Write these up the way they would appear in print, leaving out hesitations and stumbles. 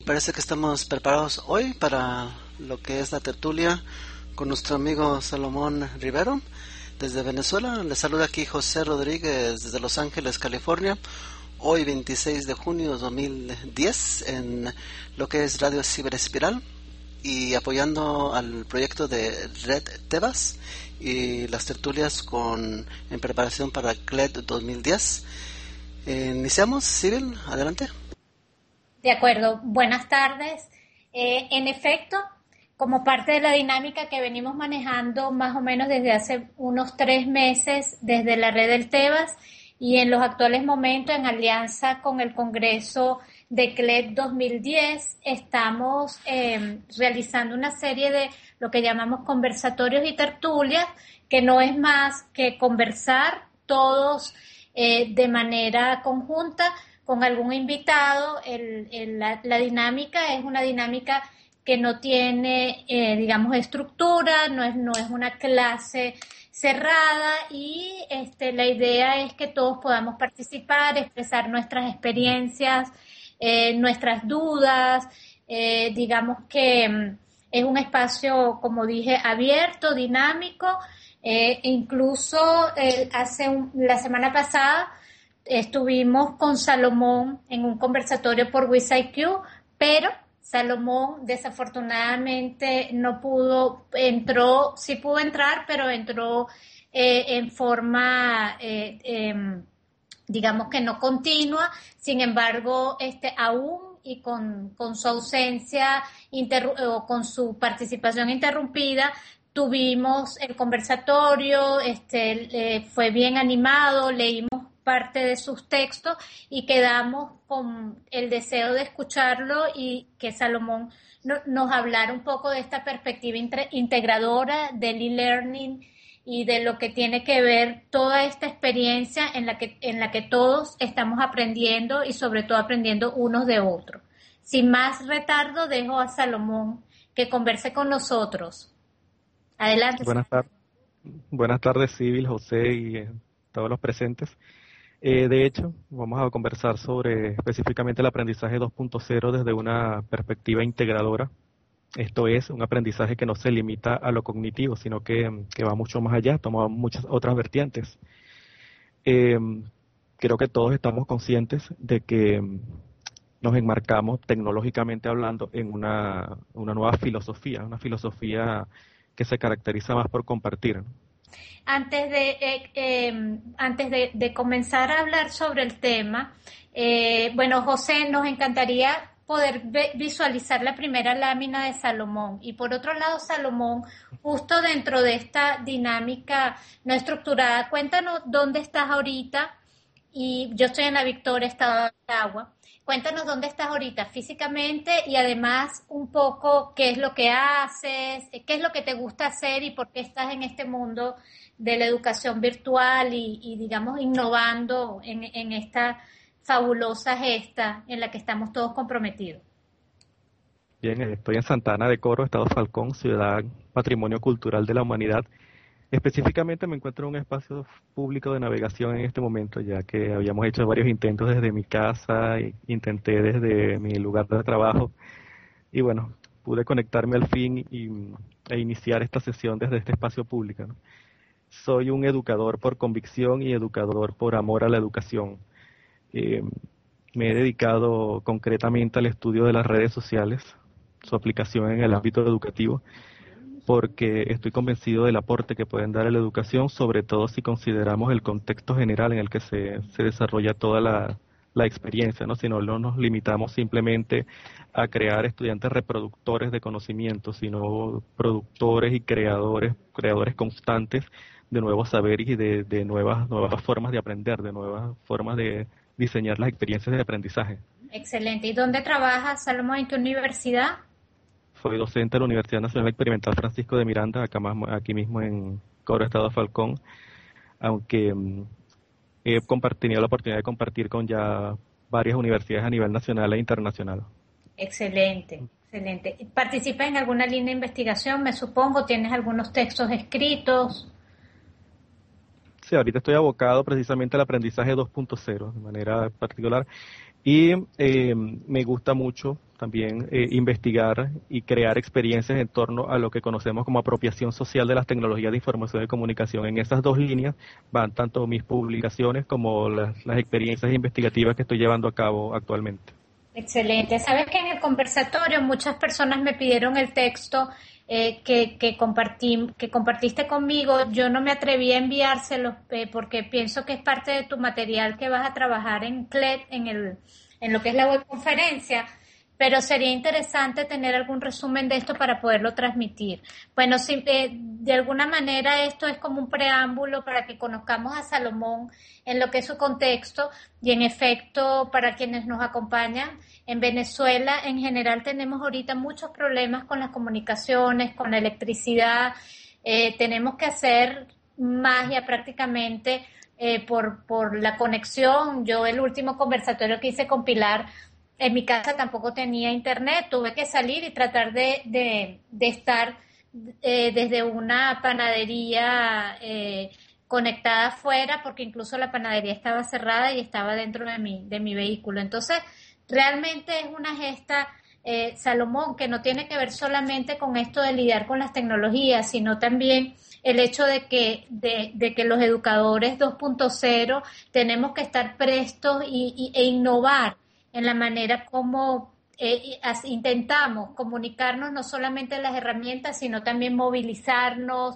parece que estamos preparados hoy para lo que es la tertulia con nuestro amigo Salomón Rivero desde Venezuela. Les saluda aquí José Rodríguez desde Los Ángeles, California. Hoy 26 de junio de 2010 en lo que es Radio Ciberespiral y apoyando al proyecto de Red Tebas y las tertulias en preparación para CLED 2010. Iniciamos, Civil, adelante. De acuerdo, buenas tardes. En efecto, como parte de la dinámica que venimos manejando más o menos desde hace unos 3 meses desde la red del Tebas y en los actuales momentos en alianza con el Congreso de CLED 2010, estamos realizando una serie de lo que llamamos conversatorios y tertulias, que no es más que conversar todos de manera conjunta con algún invitado. La dinámica es una dinámica que no tiene, digamos, estructura, no es una clase cerrada y la idea es que todos podamos participar, expresar nuestras experiencias, nuestras dudas, digamos que es un espacio, como dije, abierto, dinámico, incluso la semana pasada estuvimos con Salomón en un conversatorio por WizIQ, pero Salomón desafortunadamente no pudo, sí pudo entrar, pero entró en forma, digamos que no continua. Sin embargo, aún y con su ausencia o con su participación interrumpida, tuvimos el conversatorio, fue bien animado, leímos parte de sus textos y quedamos con el deseo de escucharlo y que Salomón nos hablara un poco de esta perspectiva integradora del e-learning y de lo que tiene que ver toda esta experiencia en la que todos estamos aprendiendo y sobre todo aprendiendo unos de otros. Sin más retardo, dejo a Salomón que converse con nosotros. Adelante. Buenas tardes, Civil, José y todos los presentes. De hecho, vamos a conversar sobre específicamente el aprendizaje 2.0 desde una perspectiva integradora. Esto es un aprendizaje que no se limita a lo cognitivo, sino que va mucho más allá, toma muchas otras vertientes. Creo que todos estamos conscientes de que nos enmarcamos tecnológicamente hablando en una nueva filosofía, una filosofía que se caracteriza más por compartir. Antes de comenzar a hablar sobre el tema, bueno, José, nos encantaría poder visualizar la primera lámina de Salomón. Y por otro lado, Salomón, justo dentro de esta dinámica no estructurada, cuéntanos dónde estás ahorita. Y yo estoy en la Victoria, estado de Agua. Cuéntanos dónde estás ahorita físicamente y además un poco qué es lo que haces, qué es lo que te gusta hacer y por qué estás en este mundo de la educación virtual y digamos, innovando en esta fabulosa gesta en la que estamos todos comprometidos. Bien, estoy en Santa Ana de Coro, Estado Falcón, ciudad Patrimonio Cultural de la Humanidad. Específicamente me encuentro en un espacio público de navegación en este momento, ya que habíamos hecho varios intentos desde mi casa, intenté desde mi lugar de trabajo y bueno, pude conectarme al fin e iniciar esta sesión desde este espacio público, ¿no? Soy un educador por convicción y educador por amor a la educación. Me he dedicado concretamente al estudio de las redes sociales, su aplicación en el ámbito educativo, porque estoy convencido del aporte que pueden dar a la educación, sobre todo si consideramos el contexto general en el que se desarrolla toda la experiencia, ¿no? Si no nos limitamos simplemente a crear estudiantes reproductores de conocimiento, sino productores y creadores constantes de nuevos saberes y de nuevas formas de aprender, de nuevas formas de diseñar las experiencias de aprendizaje. Excelente. ¿Y dónde trabajas, Salomón, en tu universidad? Soy docente de la Universidad Nacional Experimental Francisco de Miranda, aquí mismo en Coro, Estado Falcón, aunque he tenido la oportunidad de compartir con ya varias universidades a nivel nacional e internacional. Excelente, excelente. ¿Participas en alguna línea de investigación, me supongo? ¿Tienes algunos textos escritos? Sí, ahorita estoy abocado precisamente al aprendizaje 2.0 de manera particular. Y me gusta mucho también investigar y crear experiencias en torno a lo que conocemos como apropiación social de las tecnologías de información y comunicación. En esas dos líneas van tanto mis publicaciones como las experiencias investigativas que estoy llevando a cabo actualmente. Excelente. Sabes que en el conversatorio muchas personas me pidieron el texto que compartiste conmigo. Yo no me atreví a enviárselo porque pienso que es parte de tu material que vas a trabajar en CLED, en lo que es la webconferencia, pero sería interesante tener algún resumen de esto para poderlo transmitir. Bueno, de alguna manera esto es como un preámbulo para que conozcamos a Salomón en lo que es su contexto y en efecto para quienes nos acompañan. En Venezuela en general tenemos ahorita muchos problemas con las comunicaciones, con la electricidad. Tenemos que hacer magia prácticamente por la conexión. Yo el último conversatorio que hice con Pilar, en mi casa tampoco tenía internet, tuve que salir y tratar de estar desde una panadería conectada afuera, porque incluso la panadería estaba cerrada y estaba dentro de mi vehículo. Entonces, realmente es una gesta, Salomón, que no tiene que ver solamente con esto de lidiar con las tecnologías, sino también el hecho de que los educadores 2.0 tenemos que estar prestos e innovar en la manera como intentamos comunicarnos, no solamente las herramientas, sino también movilizarnos,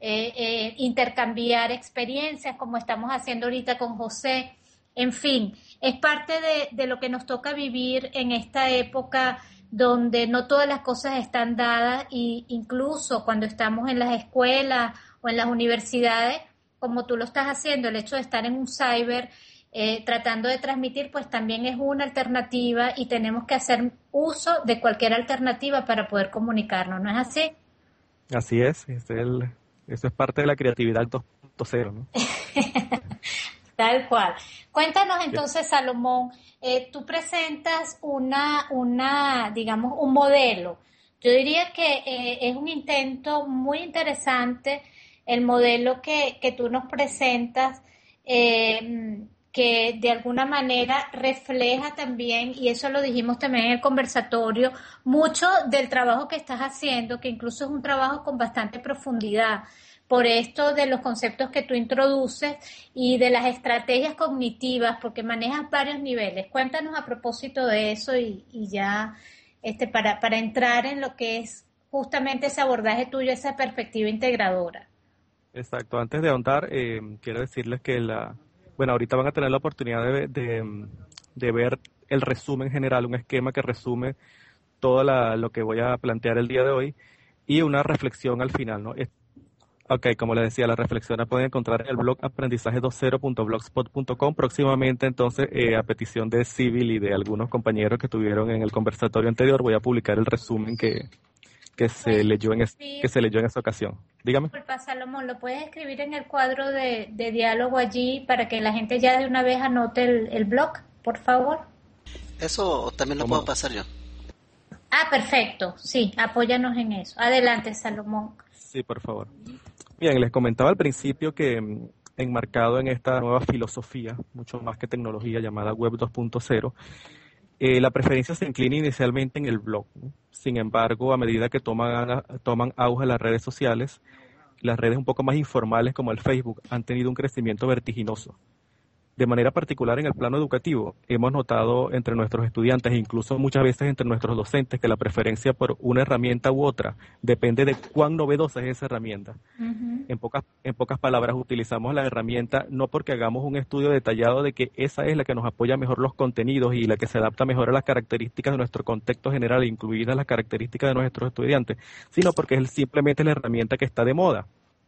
intercambiar experiencias, como estamos haciendo ahorita con José. En fin, es parte de lo que nos toca vivir en esta época donde no todas las cosas están dadas, y incluso cuando estamos en las escuelas o en las universidades, como tú lo estás haciendo, el hecho de estar en un cyber tratando de transmitir, pues también es una alternativa y tenemos que hacer uso de cualquier alternativa para poder comunicarnos, ¿no es así? Así es, eso es parte de la creatividad 2.0, ¿no? Tal cual. Cuéntanos entonces, Salomón, tú presentas digamos, un modelo. Yo diría que es un intento muy interesante el modelo que tú nos presentas, que de alguna manera refleja también, y eso lo dijimos también en el conversatorio, mucho del trabajo que estás haciendo, que incluso es un trabajo con bastante profundidad, por esto de los conceptos que tú introduces y de las estrategias cognitivas, porque manejas varios niveles. Cuéntanos a propósito de eso y ya para entrar en lo que es justamente ese abordaje tuyo, esa perspectiva integradora. Exacto. Antes de ahondar, quiero decirles que bueno, ahorita van a tener la oportunidad de ver el resumen general, un esquema que resume todo lo que voy a plantear el día de hoy y una reflexión al final, ¿no? Ok, como les decía, la reflexión la pueden encontrar en el blog aprendizaje20.blogspot.com. Próximamente, entonces, a petición de Civil y de algunos compañeros que estuvieron en el conversatorio anterior, voy a publicar el resumen que se leyó en esa ocasión. Dígame. Disculpa, Salomón, ¿lo puedes escribir en el cuadro de diálogo allí para que la gente ya de una vez anote el blog, por favor? Eso también lo puedo pasar yo. Ah, perfecto. Sí, apóyanos en eso. Adelante, Salomón. Sí, por favor. Bien, les comentaba al principio que enmarcado en esta nueva filosofía, mucho más que tecnología, llamada Web 2.0, la preferencia se inclina inicialmente en el blog, ¿no? Sin embargo, a medida que toman auge las redes sociales, las redes un poco más informales como el Facebook han tenido un crecimiento vertiginoso. De manera particular en el plano educativo, hemos notado entre nuestros estudiantes e incluso muchas veces entre nuestros docentes que la preferencia por una herramienta u otra depende de cuán novedosa es esa herramienta. Uh-huh. En pocas palabras, utilizamos la herramienta no porque hagamos un estudio detallado de que esa es la que nos apoya mejor los contenidos y la que se adapta mejor a las características de nuestro contexto general, incluidas las características de nuestros estudiantes, sino porque es simplemente la herramienta que está de moda.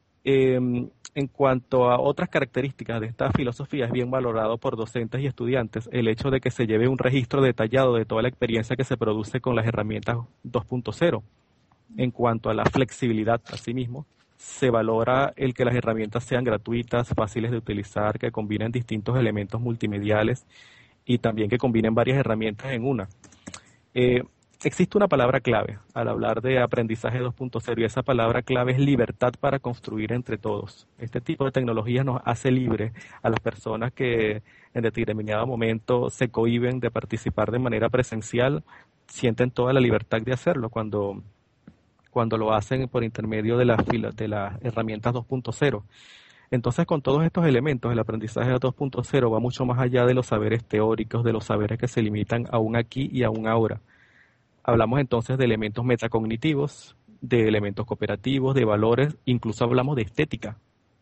En cuanto a otras características de esta filosofía, es bien valorado por docentes y estudiantes el hecho de que se lleve un registro detallado de toda la experiencia que se produce con las herramientas 2.0. En cuanto a la flexibilidad, asimismo, se valora el que las herramientas sean gratuitas, fáciles de utilizar, que combinen distintos elementos multimediales y también que combinen varias herramientas en una. existe una palabra clave al hablar de aprendizaje 2.0 y esa palabra clave es libertad para construir entre todos. Este tipo de tecnología nos hace libre a las personas que en determinado momento se cohíben de participar de manera presencial, sienten toda la libertad de hacerlo cuando lo hacen por intermedio de de las herramientas 2.0. Entonces, con todos estos elementos, el aprendizaje 2.0 va mucho más allá de los saberes teóricos, de los saberes que se limitan a un aquí y a un ahora. Hablamos entonces de elementos metacognitivos, de elementos cooperativos, de valores, incluso hablamos de estética.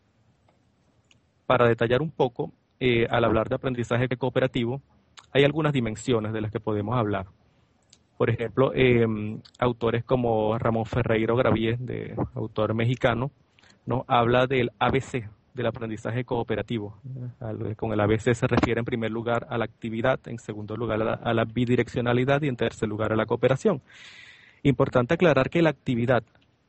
Para detallar un poco, al hablar de aprendizaje cooperativo, hay algunas dimensiones de las que podemos hablar. Por ejemplo, autores como Ramón Ferreiro Gravier, autor mexicano, ¿no? Habla del ABC, del aprendizaje cooperativo. Con el ABC se refiere en primer lugar a la actividad, en segundo lugar a la bidireccionalidad y en tercer lugar a la cooperación. Importante aclarar que la actividad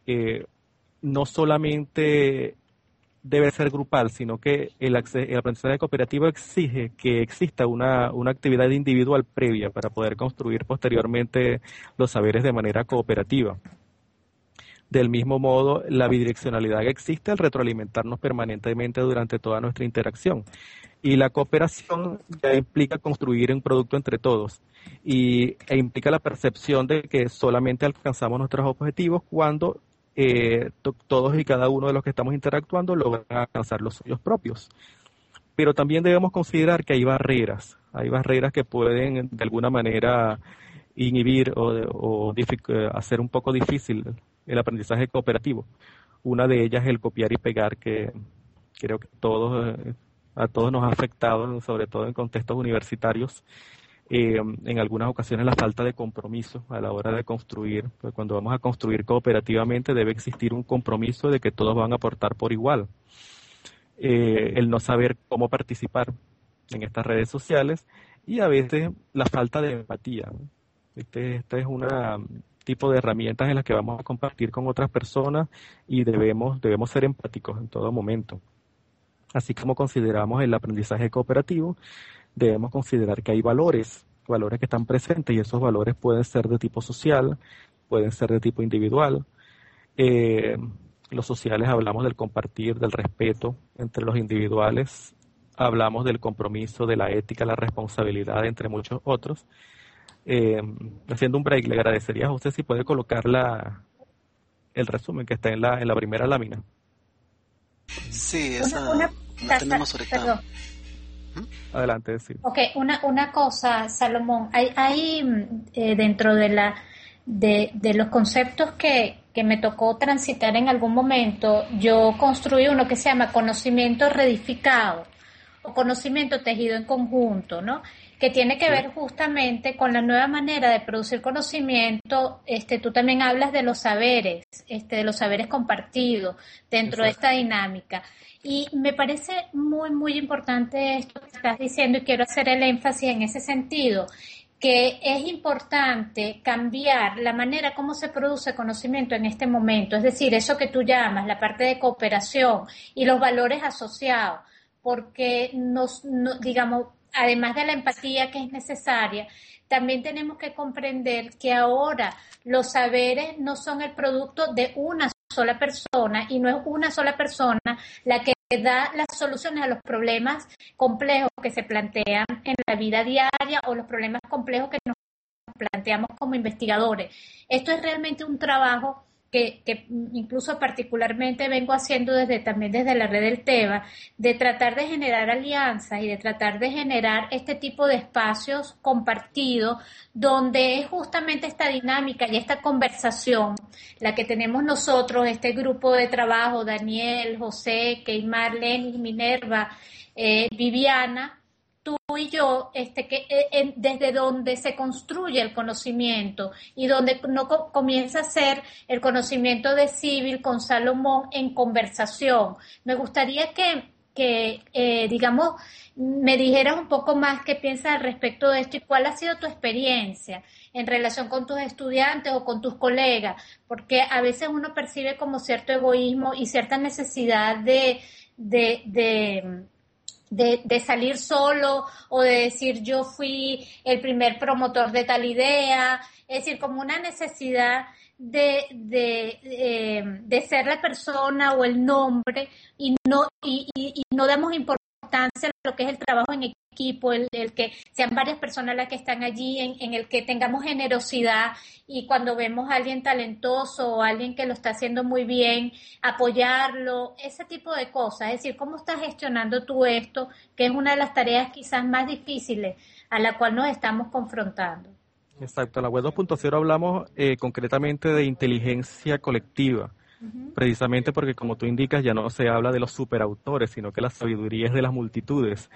no solamente debe ser grupal, sino que el aprendizaje cooperativo exige que exista una actividad individual previa para poder construir posteriormente los saberes de manera cooperativa. Del mismo modo, la bidireccionalidad que existe al retroalimentarnos permanentemente durante toda nuestra interacción. Y la cooperación ya implica construir un producto entre todos e implica la percepción de que solamente alcanzamos nuestros objetivos cuando todos y cada uno de los que estamos interactuando logran alcanzar los suyos propios. Pero también debemos considerar que hay barreras que pueden de alguna manera inhibir o hacer un poco difícil el aprendizaje cooperativo. Una de ellas es el copiar y pegar, que creo que a todos nos ha afectado, sobre todo en contextos universitarios. En algunas ocasiones la falta de compromiso a la hora de construir. Pues cuando vamos a construir cooperativamente debe existir un compromiso de que todos van a aportar por igual. El no saber cómo participar en estas redes sociales y a veces la falta de empatía, ¿no? Este es un tipo de herramientas en las que vamos a compartir con otras personas y debemos ser empáticos en todo momento. Así como consideramos el aprendizaje cooperativo, debemos considerar que hay valores que están presentes y esos valores pueden ser de tipo social, pueden ser de tipo individual. Los sociales hablamos del compartir, del respeto entre los individuales, hablamos del compromiso, de la ética, la responsabilidad, entre muchos otros. Haciendo un break, le agradecería a usted si puede colocar el resumen que está en la primera lámina. Sí, esa la tenemos ahorita. Perdón. Adelante, sí. Ok, una cosa, Salomón, hay dentro de los conceptos que me tocó transitar en algún momento, yo construí uno que se llama conocimiento reedificado o conocimiento tejido en conjunto, ¿no? Que tiene que ver justamente con la nueva manera de producir conocimiento. Tú también hablas de los saberes, de los saberes compartidos dentro de esta dinámica. Y me parece muy, muy importante esto que estás diciendo y quiero hacer el énfasis en ese sentido, que es importante cambiar la manera como se produce conocimiento en este momento, es decir, eso que tú llamas la parte de cooperación y los valores asociados, porque digamos, además de la empatía que es necesaria, también tenemos que comprender que ahora los saberes no son el producto de una sola persona y no es una sola persona la que da las soluciones a los problemas complejos que se plantean en la vida diaria o los problemas complejos que nos planteamos como investigadores. Esto es realmente un trabajo que incluso particularmente vengo haciendo también desde la red del TEBA, de tratar de generar alianzas y de tratar de generar este tipo de espacios compartidos donde es justamente esta dinámica y esta conversación la que tenemos nosotros, este grupo de trabajo, Daniel, José, Keimar, Lenny, Minerva, Viviana, tú y yo, desde donde se construye el conocimiento y donde no comienza a ser el conocimiento de Civil con Salomón en conversación. Me gustaría que digamos, me dijeras un poco más qué piensas al respecto de esto y cuál ha sido tu experiencia en relación con tus estudiantes o con tus colegas, porque a veces uno percibe como cierto egoísmo y cierta necesidad de de salir solo o de decir yo fui el primer promotor de tal idea, es decir, como una necesidad de ser la persona o el nombre y no damos importancia a lo que es el trabajo en equipo, el que sean varias personas las que están allí, en el que tengamos generosidad y cuando vemos a alguien talentoso o a alguien que lo está haciendo muy bien, apoyarlo, ese tipo de cosas. Es decir, ¿cómo estás gestionando tú esto? Que es una de las tareas quizás más difíciles a la cual nos estamos confrontando. Exacto, en la web 2.0 hablamos concretamente de inteligencia colectiva, precisamente porque como tú indicas ya no se habla de los superautores, sino que la sabiduría es de las multitudes.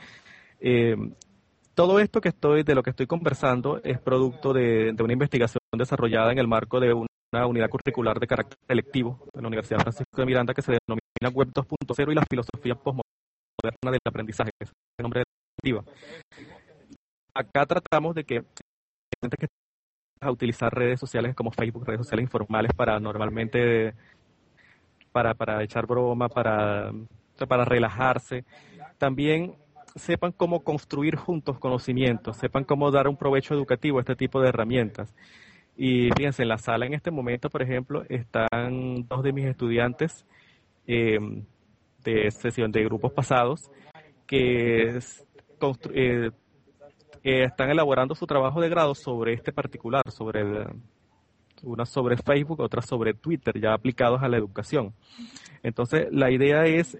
Todo esto de lo que estoy conversando es producto de una investigación desarrollada en el marco de una unidad curricular de carácter selectivo de la Universidad Francisco de Miranda que se denomina Web 2.0 y la filosofía postmoderna del aprendizaje, es el nombre de la iniciativa. Acá tratamos de que a utilizar redes sociales como Facebook, redes sociales informales para normalmente para echar broma, para relajarse. También sepan cómo construir juntos conocimientos, sepan cómo dar un provecho educativo a este tipo de herramientas. Y fíjense, en la sala en este momento, por ejemplo, están dos de mis estudiantes de sesión de grupos pasados que están elaborando su trabajo de grado sobre este particular, una sobre Facebook, otra sobre Twitter, ya aplicados a la educación. Entonces, la idea es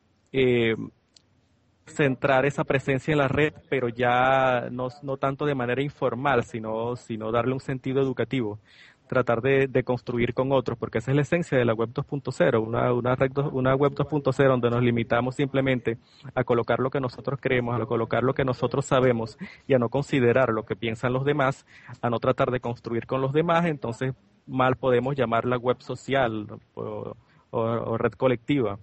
centrar esa presencia en la red, pero ya no tanto de manera informal, sino darle un sentido educativo. Tratar de construir con otros, porque esa es la esencia de la web 2.0, una web 2.0 donde nos limitamos simplemente a colocar lo que nosotros creemos, a colocar lo que nosotros sabemos y a no considerar lo que piensan los demás, a no tratar de construir con los demás. Entonces mal podemos llamarla web social o red colectiva.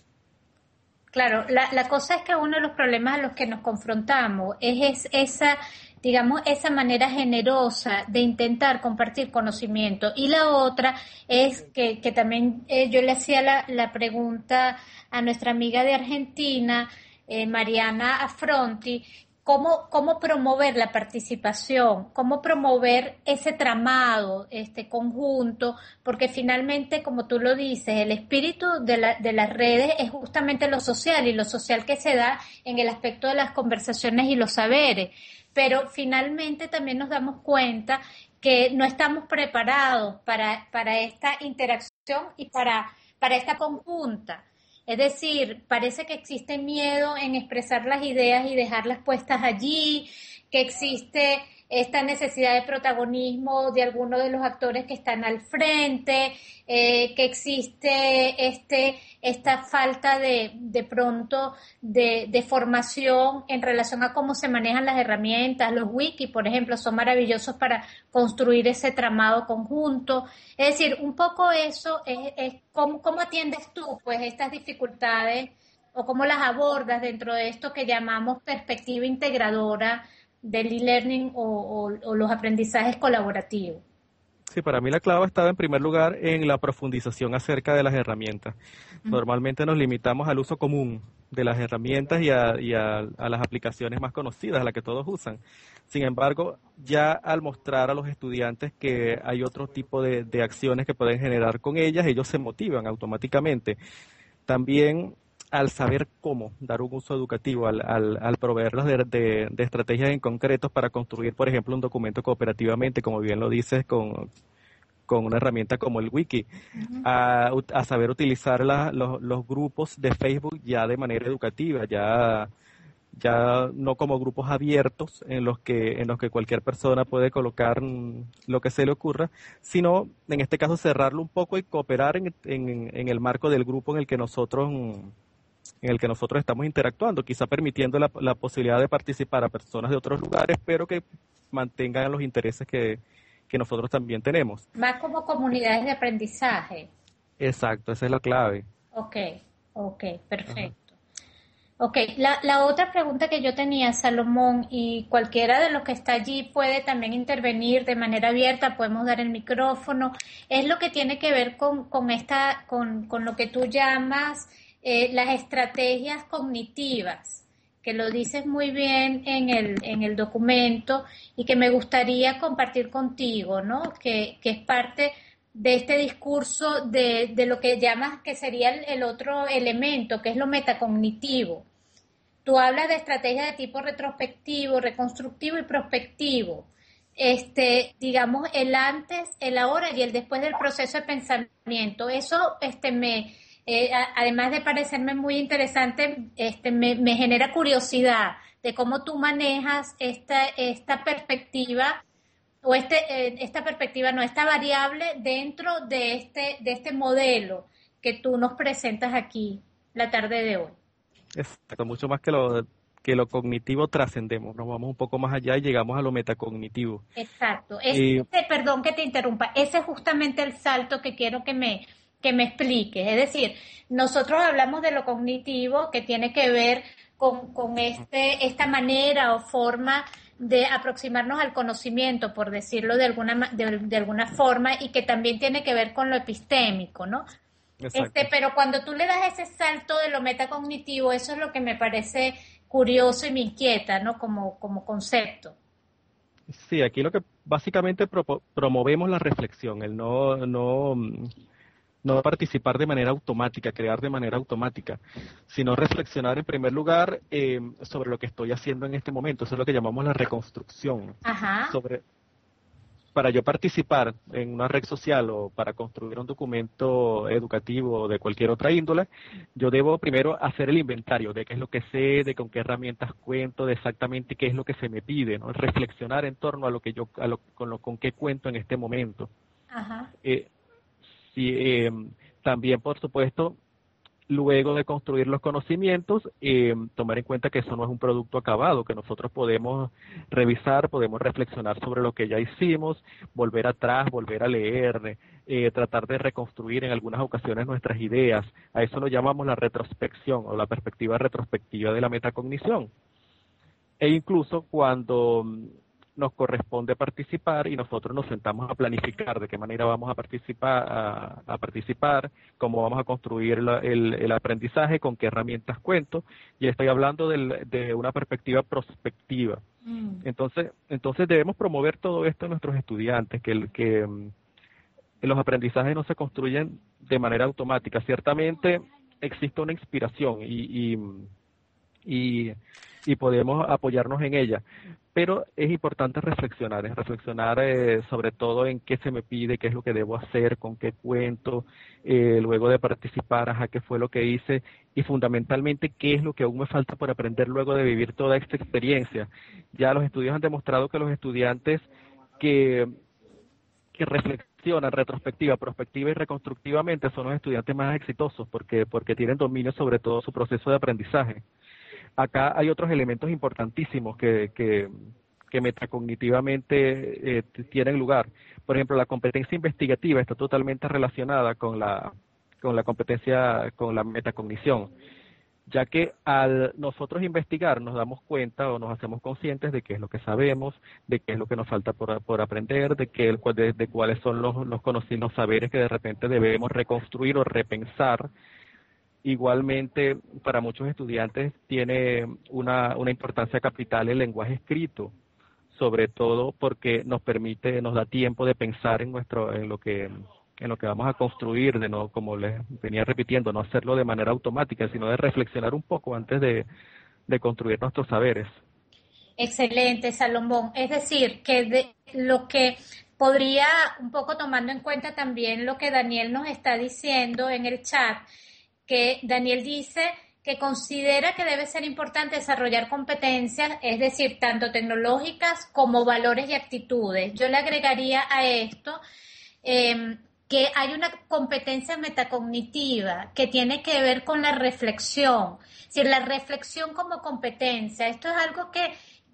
Claro, la cosa es que uno de los problemas a los que nos confrontamos es esa, digamos, esa manera generosa de intentar compartir conocimiento. Y la otra es que también yo le hacía la pregunta a nuestra amiga de Argentina, Mariana Affronti, ¿cómo promover la participación? ¿Cómo promover ese tramado, este conjunto? Porque finalmente, como tú lo dices, el espíritu de las redes es justamente lo social y lo social que se da en el aspecto de las conversaciones y los saberes. Pero finalmente también nos damos cuenta que no estamos preparados para esta interacción y para esta conjunta. Es decir, parece que existe miedo en expresar las ideas y dejarlas puestas allí, que existe esta necesidad de protagonismo de algunos de los actores que están al frente, que existe esta falta de pronto de formación en relación a cómo se manejan las herramientas. Los wiki, por ejemplo, son maravillosos para construir ese tramado conjunto. Es decir, un poco eso es cómo atiendes tú pues estas dificultades o cómo las abordas dentro de esto que llamamos perspectiva integradora del e-learning o los aprendizajes colaborativos. Sí, para mí la clave estaba en primer lugar en la profundización acerca de las herramientas. Normalmente nos limitamos al uso común de las herramientas y a las aplicaciones más conocidas, a las que todos usan. Sin embargo, ya al mostrar a los estudiantes que hay otro tipo de acciones que pueden generar con ellas, ellos se motivan automáticamente. También al saber cómo dar un uso educativo, al proveerlos de estrategias en concretos para construir, por ejemplo, un documento cooperativamente, como bien lo dices, con una herramienta como el wiki, a saber utilizar los grupos de Facebook ya de manera educativa, ya no como grupos abiertos en los que cualquier persona puede colocar lo que se le ocurra, sino en este caso cerrarlo un poco y cooperar en el marco del grupo en el que nosotros estamos interactuando, quizá permitiendo la posibilidad de participar a personas de otros lugares, pero que mantengan los intereses que nosotros también tenemos. Más como comunidades de aprendizaje. Exacto, esa es la clave. Ok, perfecto. Ajá. Ok, la otra pregunta que yo tenía, Salomón, y cualquiera de los que está allí puede también intervenir de manera abierta, podemos dar el micrófono, es lo que tiene que ver con lo que tú llamas las estrategias cognitivas, que lo dices muy bien en el documento y que me gustaría compartir contigo, ¿no? Que es parte de este discurso de lo que llamas que sería el otro elemento, que es lo metacognitivo. Tú hablas de estrategias de tipo retrospectivo, reconstructivo y prospectivo. Digamos, el antes, el ahora y el después del proceso de pensamiento. Eso, además de parecerme muy interesante, me genera curiosidad de cómo tú manejas esta perspectiva o esta perspectiva, no, esta variable dentro de este modelo que tú nos presentas aquí la tarde de hoy. Exacto, mucho más que lo cognitivo trascendemos, nos vamos un poco más allá y llegamos a lo metacognitivo. Exacto. Perdón que te interrumpa, ese es justamente el salto que quiero que me expliques. Es decir, nosotros hablamos de lo cognitivo que tiene que ver con esta manera o forma de aproximarnos al conocimiento, por decirlo de alguna forma, y que también tiene que ver con lo epistémico, ¿no? Pero cuando tú le das ese salto de lo metacognitivo, eso es lo que me parece curioso y me inquieta, ¿no? Como concepto. Sí, aquí lo que básicamente promovemos la reflexión, el no participar de manera automática, crear de manera automática, sino reflexionar en primer lugar sobre lo que estoy haciendo en este momento. Eso es lo que llamamos la reconstrucción. Ajá. Para yo participar en una red social o para construir un documento educativo de cualquier otra índole, yo debo primero hacer el inventario de qué es lo que sé, de con qué herramientas cuento, de exactamente qué es lo que se me pide, ¿no? Reflexionar en torno a lo que con qué cuento en este momento. Ajá. También, por supuesto, luego de construir los conocimientos, tomar en cuenta que eso no es un producto acabado, que nosotros podemos revisar, podemos reflexionar sobre lo que ya hicimos, volver atrás, volver a leer, tratar de reconstruir en algunas ocasiones nuestras ideas. A eso lo llamamos la retrospección o la perspectiva retrospectiva de la metacognición. E incluso cuando nos corresponde participar y nosotros nos sentamos a planificar de qué manera vamos a participar, cómo vamos a construir el aprendizaje, con qué herramientas cuento, y estoy hablando de una perspectiva prospectiva. Entonces debemos promover todo esto en nuestros estudiantes, que los aprendizajes no se construyen de manera automática. Ciertamente existe una inspiración y podemos apoyarnos en ella, pero es importante reflexionar sobre todo en qué se me pide, qué es lo que debo hacer, con qué cuento, luego de participar, qué fue lo que hice y fundamentalmente qué es lo que aún me falta por aprender luego de vivir toda esta experiencia. Ya los estudios han demostrado que los estudiantes que reflexionan retrospectiva, prospectiva y reconstructivamente son los estudiantes más exitosos porque tienen dominio sobre todo su proceso de aprendizaje. Acá hay otros elementos importantísimos que metacognitivamente tienen lugar. Por ejemplo, la competencia investigativa está totalmente relacionada con la competencia, con la metacognición, ya que al nosotros investigar nos damos cuenta o nos hacemos conscientes de qué es lo que sabemos, de qué es lo que nos falta por aprender, de cuáles son los conocidos saberes que de repente debemos reconstruir o repensar. Igualmente, para muchos estudiantes tiene una importancia capital el lenguaje escrito, sobre todo porque nos da tiempo de pensar en lo que vamos a construir, de no, como les venía repitiendo, no hacerlo de manera automática, sino de reflexionar un poco antes de construir nuestros saberes. Excelente, Salomón. Es decir, que lo que podría, un poco tomando en cuenta también lo que Daniel nos está diciendo en el chat, que Daniel dice que considera que debe ser importante desarrollar competencias, es decir, tanto tecnológicas como valores y actitudes. Yo le agregaría a esto que hay una competencia metacognitiva que tiene que ver con la reflexión. Es decir, la reflexión como competencia. Esto es algo que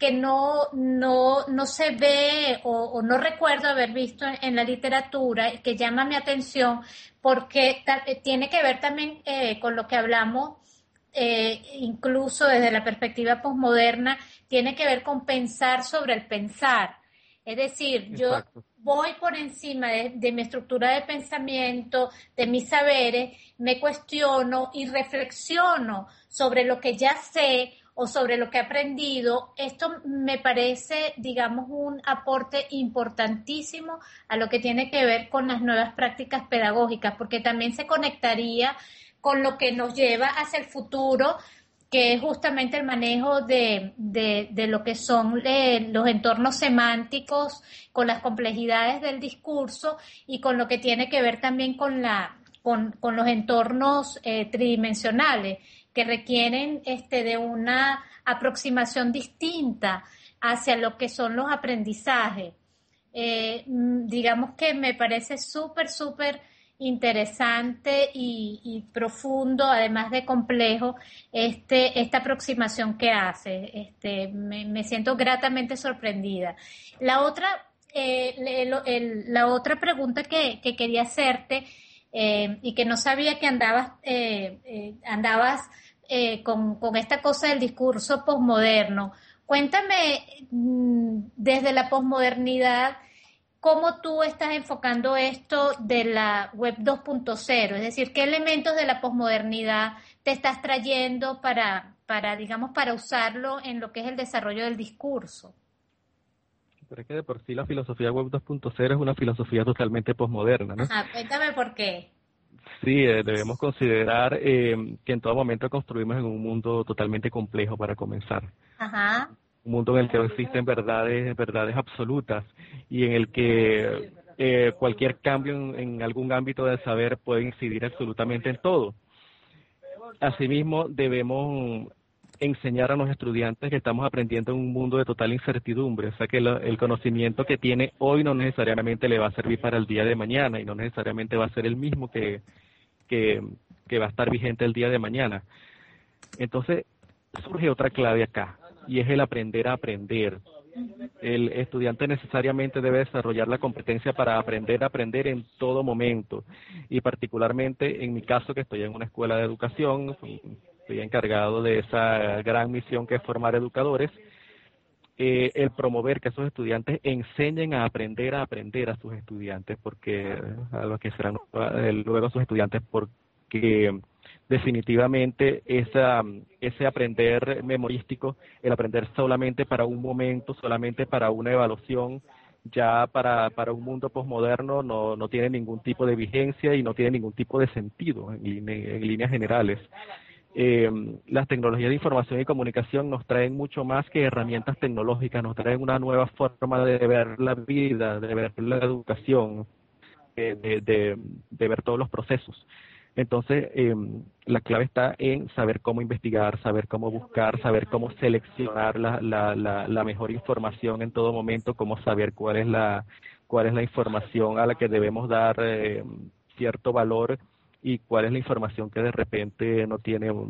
no se ve o no recuerdo haber visto en la literatura y que llama mi atención porque tiene que ver también con lo que hablamos incluso desde la perspectiva posmoderna, tiene que ver con pensar sobre el pensar. Es decir, Exacto. Yo voy por encima de mi estructura de pensamiento, de mis saberes, me cuestiono y reflexiono sobre lo que ya sé o sobre lo que ha aprendido. Esto me parece, digamos, un aporte importantísimo a lo que tiene que ver con las nuevas prácticas pedagógicas, porque también se conectaría con lo que nos lleva hacia el futuro, que es justamente el manejo de lo que son los entornos semánticos, con las complejidades del discurso y con lo que tiene que ver también con los entornos tridimensionales, que requieren de una aproximación distinta hacia lo que son los aprendizajes. Digamos que me parece súper interesante y profundo, además de complejo, esta aproximación que hace. Me siento gratamente sorprendida. La otra pregunta que quería hacerte, y que no sabía que andabas con esta cosa del discurso posmoderno. Cuéntame, desde la posmodernidad, ¿cómo tú estás enfocando esto de la web 2.0? Es decir, ¿qué elementos de la posmodernidad te estás trayendo para usarlo en lo que es el desarrollo del discurso? Pero es que de por sí la filosofía web 2.0 es una filosofía totalmente posmoderna, ¿no? Ajá, cuéntame por qué. Sí, debemos considerar que en todo momento construimos en un mundo totalmente complejo para comenzar. Ajá. Un mundo en el que no existen verdades absolutas y en el que cualquier cambio en algún ámbito del saber puede incidir absolutamente en todo. Asimismo, debemos enseñar a los estudiantes que estamos aprendiendo en un mundo de total incertidumbre, o sea que el conocimiento que tiene hoy no necesariamente le va a servir para el día de mañana y no necesariamente va a ser el mismo que va a estar vigente el día de mañana. Entonces, surge otra clave acá, y es el aprender a aprender. El estudiante necesariamente debe desarrollar la competencia para aprender a aprender en todo momento, y particularmente en mi caso, que estoy en una escuela de educación, estoy encargado de esa gran misión que es formar educadores, el promover que esos estudiantes enseñen a aprender a sus estudiantes, porque a los que serán luego sus estudiantes, porque definitivamente ese aprender memorístico, el aprender solamente para un momento, solamente para una evaluación, ya para un mundo posmoderno no tiene ningún tipo de vigencia y no tiene ningún tipo de sentido en líneas generales. Las tecnologías de información y comunicación nos traen mucho más que herramientas tecnológicas, nos traen una nueva forma de ver la vida, de ver la educación, de ver todos los procesos. Entonces, la clave está en saber cómo investigar, saber cómo buscar, saber cómo seleccionar la mejor información en todo momento, cómo saber cuál es la información a la que debemos dar cierto valor y cuál es la información que de repente no tiene, no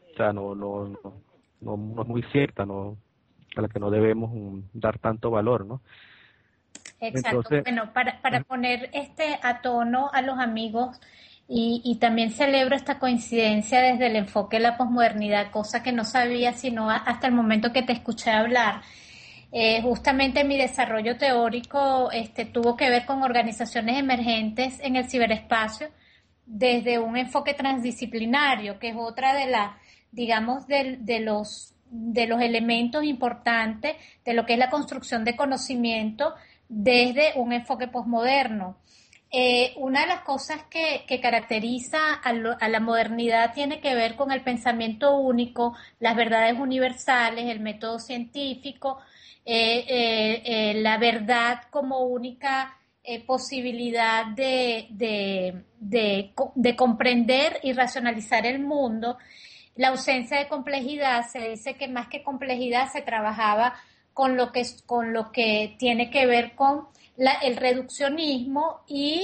es muy cierta, a la que no debemos dar tanto valor, ¿no? Exacto. Entonces, bueno, para poner a tono a los amigos, y también celebro esta coincidencia desde el enfoque de la posmodernidad, cosa que no sabía sino hasta el momento que te escuché hablar. Justamente mi desarrollo teórico tuvo que ver con organizaciones emergentes en el ciberespacio desde un enfoque transdisciplinario, que es otra de los elementos importantes de lo que es la construcción de conocimiento desde un enfoque posmoderno. Una de las cosas que caracteriza a la modernidad tiene que ver con el pensamiento único, las verdades universales, el método científico, la verdad como única posibilidad de comprender y racionalizar el mundo. La ausencia de complejidad, se dice que más que complejidad se trabajaba con lo que tiene que ver con el reduccionismo y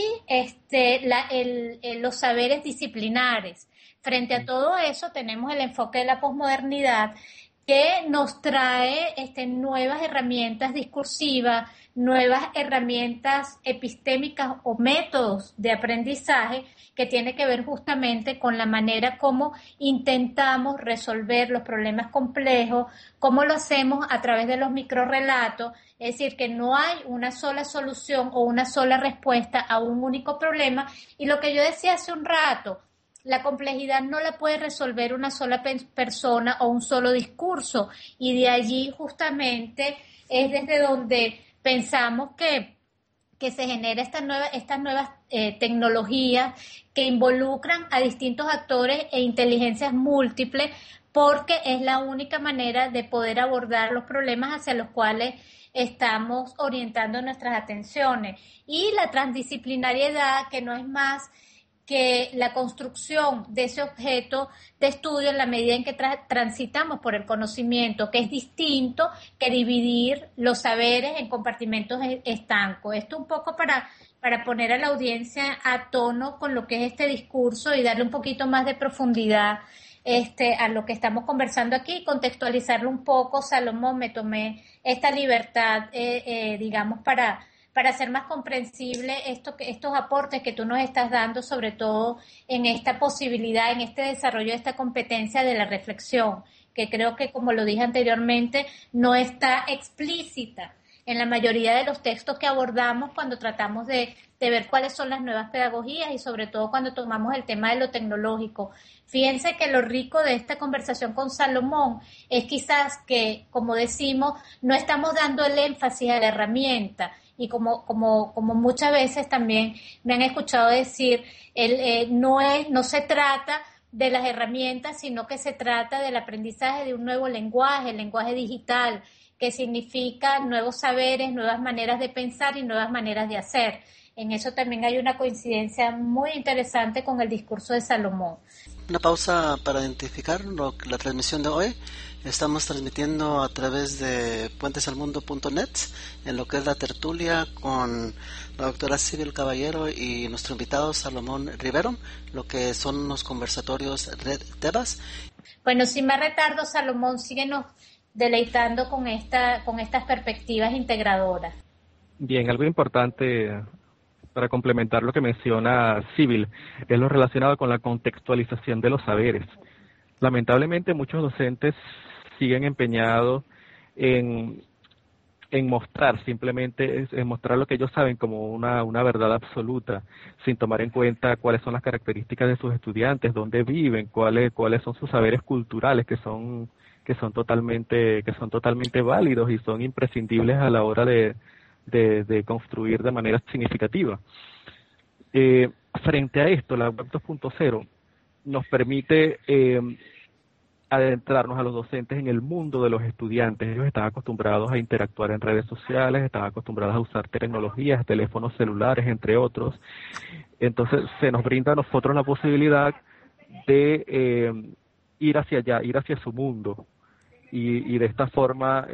los saberes disciplinares. Frente a todo eso tenemos el enfoque de la posmodernidad, que nos trae nuevas herramientas discursivas, nuevas herramientas epistémicas o métodos de aprendizaje que tiene que ver justamente con la manera como intentamos resolver los problemas complejos, cómo lo hacemos a través de los microrrelatos, es decir, que no hay una sola solución o una sola respuesta a un único problema. Y lo que yo decía hace un rato, la complejidad no la puede resolver una sola persona o un solo discurso, y de allí justamente es desde donde pensamos que se genera estas nuevas tecnologías que involucran a distintos actores e inteligencias múltiples, porque es la única manera de poder abordar los problemas hacia los cuales estamos orientando nuestras atenciones. Y la transdisciplinariedad, que no es más que la construcción de ese objeto de estudio en la medida en que transitamos por el conocimiento, que es distinto que dividir los saberes en compartimentos estancos. Esto un poco para poner a la audiencia a tono con lo que es este discurso y darle un poquito más de profundidad a lo que estamos conversando aquí, contextualizarlo un poco. Salomón, me tomé esta libertad, digamos, para hacer más comprensible estos aportes que tú nos estás dando, sobre todo en esta posibilidad, en este desarrollo de esta competencia de la reflexión, que creo que, como lo dije anteriormente, no está explícita en la mayoría de los textos que abordamos cuando tratamos de ver cuáles son las nuevas pedagogías y sobre todo cuando tomamos el tema de lo tecnológico. Fíjense que lo rico de esta conversación con Salomón es quizás que, como decimos, no estamos dando el énfasis a la herramienta, y como muchas veces también me han escuchado decir, no se trata de las herramientas, sino que se trata del aprendizaje de un nuevo lenguaje, el lenguaje digital, que significa nuevos saberes, nuevas maneras de pensar y nuevas maneras de hacer. En eso también hay una coincidencia muy interesante con el discurso de Salomón. Una pausa para identificar la transmisión de hoy. Estamos transmitiendo a través de puentesalmundo.net en lo que es la tertulia con la doctora Sibyl Caballero y nuestro invitado Salomón Rivero, lo que son los conversatorios Red Tebas. Bueno, sin más retardo, Salomón, síguenos deleitando con estas perspectivas integradoras. Bien, algo importante para complementar lo que menciona Sibyl es lo relacionado con la contextualización de los saberes. Lamentablemente muchos docentes siguen empeñados en mostrar, simplemente en mostrar lo que ellos saben como una verdad absoluta, sin tomar en cuenta cuáles son las características de sus estudiantes, dónde viven, cuáles son sus saberes culturales que son totalmente válidos y son imprescindibles a la hora de construir de manera significativa. Frente a esto, la Web 2.0 nos permite adentrarnos a los docentes en el mundo de los estudiantes. Ellos están acostumbrados a interactuar en redes sociales, están acostumbrados a usar tecnologías, teléfonos celulares, entre otros. Entonces, se nos brinda a nosotros la posibilidad de ir hacia allá, ir hacia su mundo. Y de esta forma,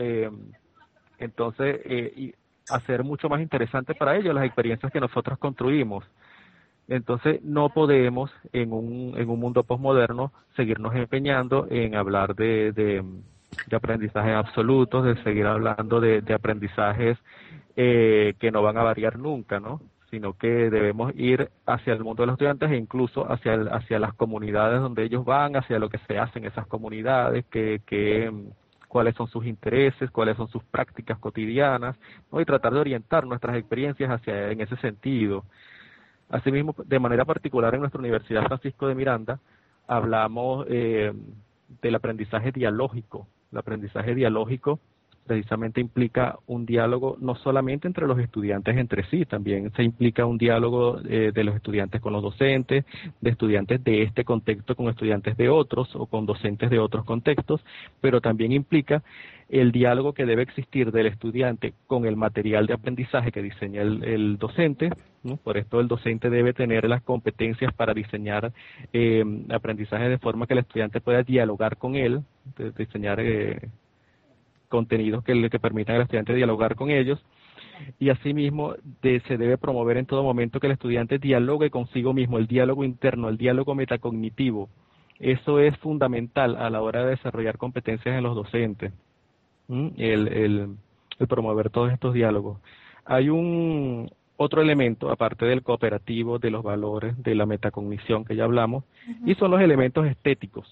hacer mucho más interesante para ellos las experiencias que nosotros construimos. Entonces no podemos en un mundo posmoderno seguirnos empeñando en hablar de aprendizajes absolutos, de seguir hablando de aprendizajes que no van a variar nunca, ¿no? Sino que debemos ir hacia el mundo de los estudiantes e incluso hacia las comunidades donde ellos van, hacia lo que se hace en esas comunidades, cuáles son sus intereses, cuáles son sus prácticas cotidianas, ¿no? Y tratar de orientar nuestras experiencias en ese sentido. Asimismo, de manera particular en nuestra Universidad Francisco de Miranda, hablamos del aprendizaje dialógico. El aprendizaje dialógico precisamente implica un diálogo no solamente entre los estudiantes entre sí, también se implica un diálogo de los estudiantes con los docentes, de estudiantes de este contexto con estudiantes de otros o con docentes de otros contextos, pero también implica el diálogo que debe existir del estudiante con el material de aprendizaje que diseña el docente, ¿no? Por esto el docente debe tener las competencias para diseñar aprendizaje de forma que el estudiante pueda dialogar con él, diseñar contenidos que permitan al estudiante dialogar con ellos, y asimismo se debe promover en todo momento que el estudiante dialogue consigo mismo, el diálogo interno, el diálogo metacognitivo. Eso es fundamental a la hora de desarrollar competencias en los docentes, el promover todos estos diálogos. Hay otro elemento, aparte del cooperativo, de los valores, de la metacognición que ya hablamos, y son los elementos estéticos.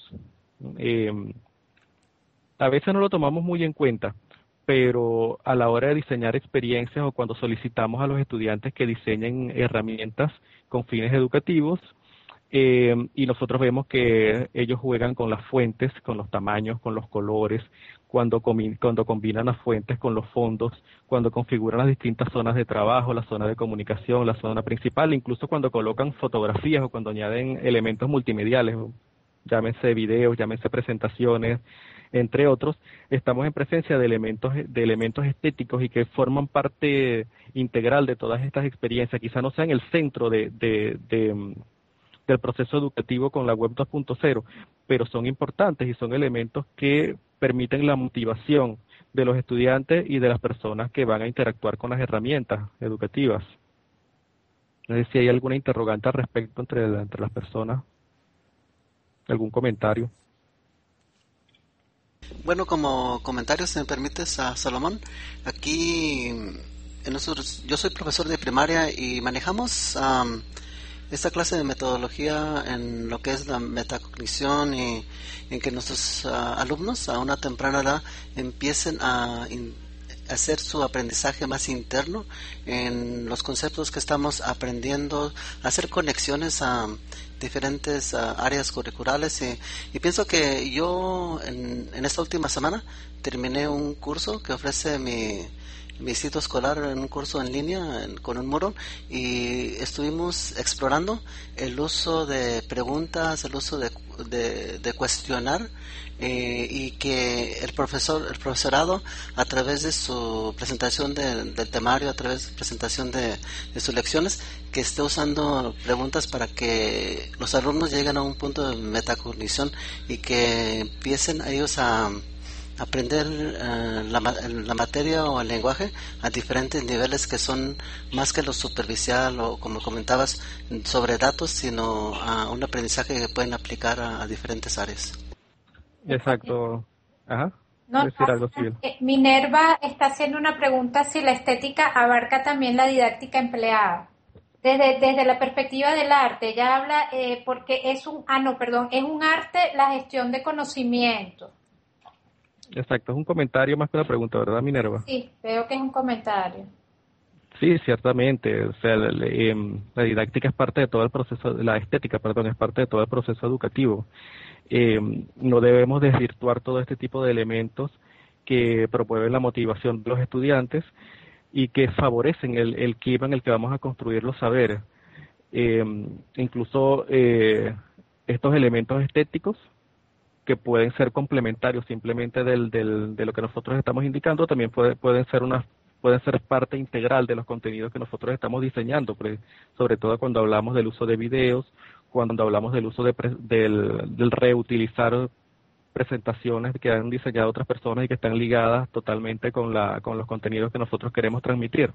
A veces no lo tomamos muy en cuenta, pero a la hora de diseñar experiencias o cuando solicitamos a los estudiantes que diseñen herramientas con fines educativos, y nosotros vemos que ellos juegan con las fuentes, con los tamaños, con los colores, cuando combinan las fuentes con los fondos, cuando configuran las distintas zonas de trabajo, la zona de comunicación, la zona principal, incluso cuando colocan fotografías o cuando añaden elementos multimediales, llámense videos, llámense presentaciones, entre otros. Estamos en presencia de elementos estéticos y que forman parte integral de todas estas experiencias. Quizá no sean el centro del proceso educativo con la web 2.0, pero son importantes y son elementos que permiten la motivación de los estudiantes y de las personas que van a interactuar con las herramientas educativas. No sé si hay alguna interrogante al respecto entre las personas, algún comentario. Bueno, como comentario, si me permites, a Salomón, aquí yo soy profesor de primaria y manejamos esta clase de metodología en lo que es la metacognición y en que nuestros alumnos a una temprana edad empiecen a hacer su aprendizaje más interno en los conceptos que estamos aprendiendo, hacer conexiones a diferentes áreas curriculares y pienso que yo en esta última semana terminé un curso que ofrece mi sitio escolar, en un curso en línea con un Moodle, y estuvimos explorando el uso de preguntas, el uso de cuestionar, y que el profesorado, a través de su presentación del temario, a través de su presentación de sus lecciones, que esté usando preguntas para que los alumnos lleguen a un punto de metacognición y que empiecen ellos a aprender la materia o el lenguaje a diferentes niveles, que son más que lo superficial o, como comentabas, sobre datos, sino a un aprendizaje que pueden aplicar a diferentes áreas. Exacto. Ajá. No, decir algo, Civil. Minerva está haciendo una pregunta: si la estética abarca también la didáctica empleada. Desde la perspectiva del arte, ella habla porque es un arte la gestión de conocimiento. Exacto, es un comentario más que una pregunta, ¿verdad, Minerva? Sí, veo que es un comentario. Sí, ciertamente. O sea, la didáctica es parte de todo el proceso, la estética, perdón, es parte de todo el proceso educativo. No debemos desvirtuar todo este tipo de elementos que promueven la motivación de los estudiantes y que favorecen el clima en el que vamos a construir los saberes. Incluso estos elementos estéticos, que pueden ser complementarios simplemente de lo que nosotros estamos indicando, también pueden ser parte integral de los contenidos que nosotros estamos diseñando, sobre todo cuando hablamos del uso de videos, cuando hablamos del uso del reutilizar presentaciones que han diseñado otras personas y que están ligadas totalmente con los contenidos que nosotros queremos transmitir.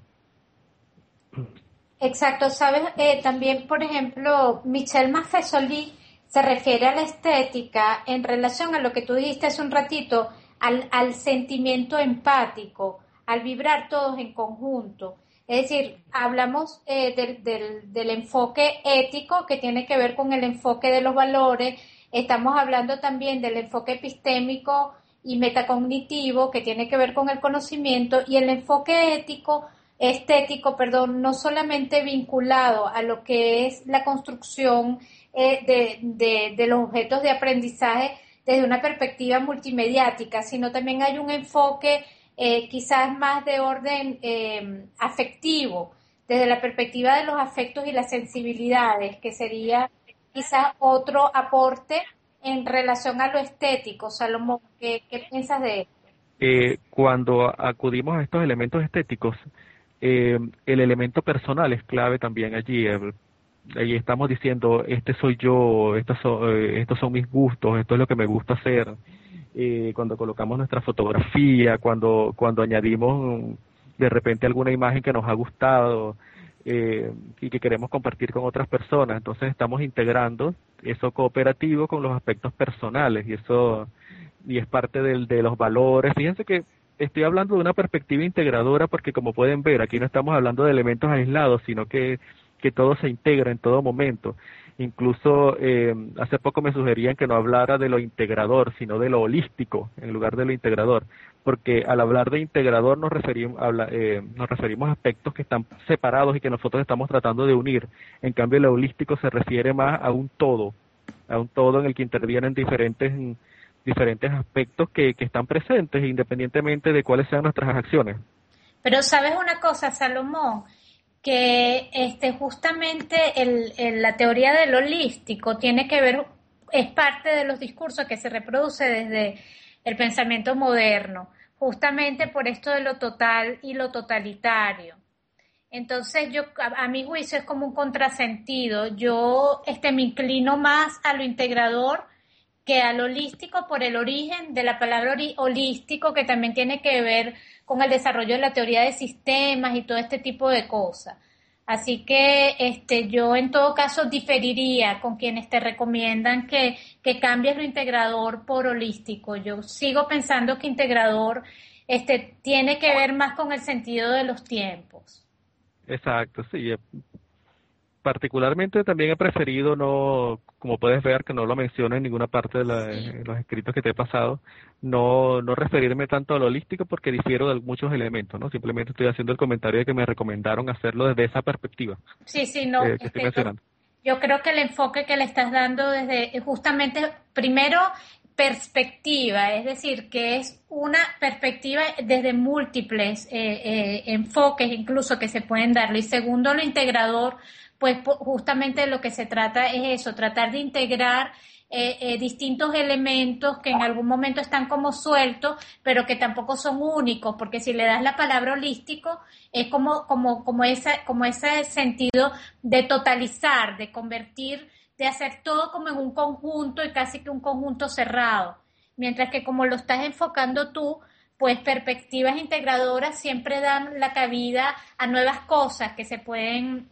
Exacto, sabes, también, por ejemplo, Michel Maffesoli se refiere a la estética en relación a lo que tú dijiste hace un ratito, al sentimiento empático, al vibrar todos en conjunto. Es decir, hablamos del enfoque ético, que tiene que ver con el enfoque de los valores. Estamos hablando también del enfoque epistémico y metacognitivo, que tiene que ver con el conocimiento, y el enfoque estético, no solamente vinculado a lo que es la construcción de los objetos de aprendizaje desde una perspectiva multimediática, sino también hay un enfoque quizás más de orden afectivo, desde la perspectiva de los afectos y las sensibilidades, que sería quizás otro aporte en relación a lo estético. Salomón, ¿qué piensas de esto? Cuando acudimos a estos elementos estéticos, el elemento personal es clave también allí. Allí estamos diciendo, este soy yo, estos son mis gustos, esto es lo que me gusta hacer. Cuando colocamos nuestra fotografía, cuando añadimos de repente alguna imagen que nos ha gustado y que queremos compartir con otras personas, entonces estamos integrando eso cooperativo con los aspectos personales, y es parte de los valores. Fíjense que estoy hablando de una perspectiva integradora, porque como pueden ver, aquí no estamos hablando de elementos aislados, sino que todo se integra en todo momento. Incluso hace poco me sugerían que no hablara de lo integrador, sino de lo holístico en lugar de lo integrador. porque al hablar de integrador nos referimos a aspectos que están separados y que nosotros estamos tratando de unir. En cambio, el holístico se refiere más a un todo en el que intervienen diferentes aspectos que están presentes independientemente de cuáles sean nuestras acciones. Pero sabes una cosa, Salomón, que justamente la teoría del holístico tiene que ver, es parte de los discursos que se reproduce desde el pensamiento moderno, justamente por esto de lo total y lo totalitario. Entonces a mi juicio es como un contrasentido. Yo me inclino más a lo integrador que al holístico por el origen de la palabra holístico, que también tiene que ver con el desarrollo de la teoría de sistemas y todo este tipo de cosas. Así que yo en todo caso diferiría con quienes te recomiendan que cambies lo integrador por holístico. Yo sigo pensando que integrador tiene que ver más con el sentido de los tiempos. Exacto, sí. Particularmente también he preferido no, como puedes ver que no lo menciono en ninguna parte de los escritos que te he pasado, no referirme tanto al holístico porque difiero de muchos elementos, ¿no? Simplemente estoy haciendo el comentario de que me recomendaron hacerlo desde esa perspectiva. Sí, no. Que estoy mencionando. Yo creo que el enfoque que le estás dando desde justamente, primero, perspectiva, es decir, que es una perspectiva desde múltiples enfoques incluso que se pueden darle. Y segundo, lo integrador, pues justamente lo que se trata es eso, tratar de integrar distintos elementos que en algún momento están como sueltos, pero que tampoco son únicos, porque si le das la palabra holístico, es como ese sentido de totalizar, de convertir, de hacer todo como en un conjunto y casi que un conjunto cerrado. Mientras que como lo estás enfocando tú, pues perspectivas integradoras siempre dan la cabida a nuevas cosas que se pueden,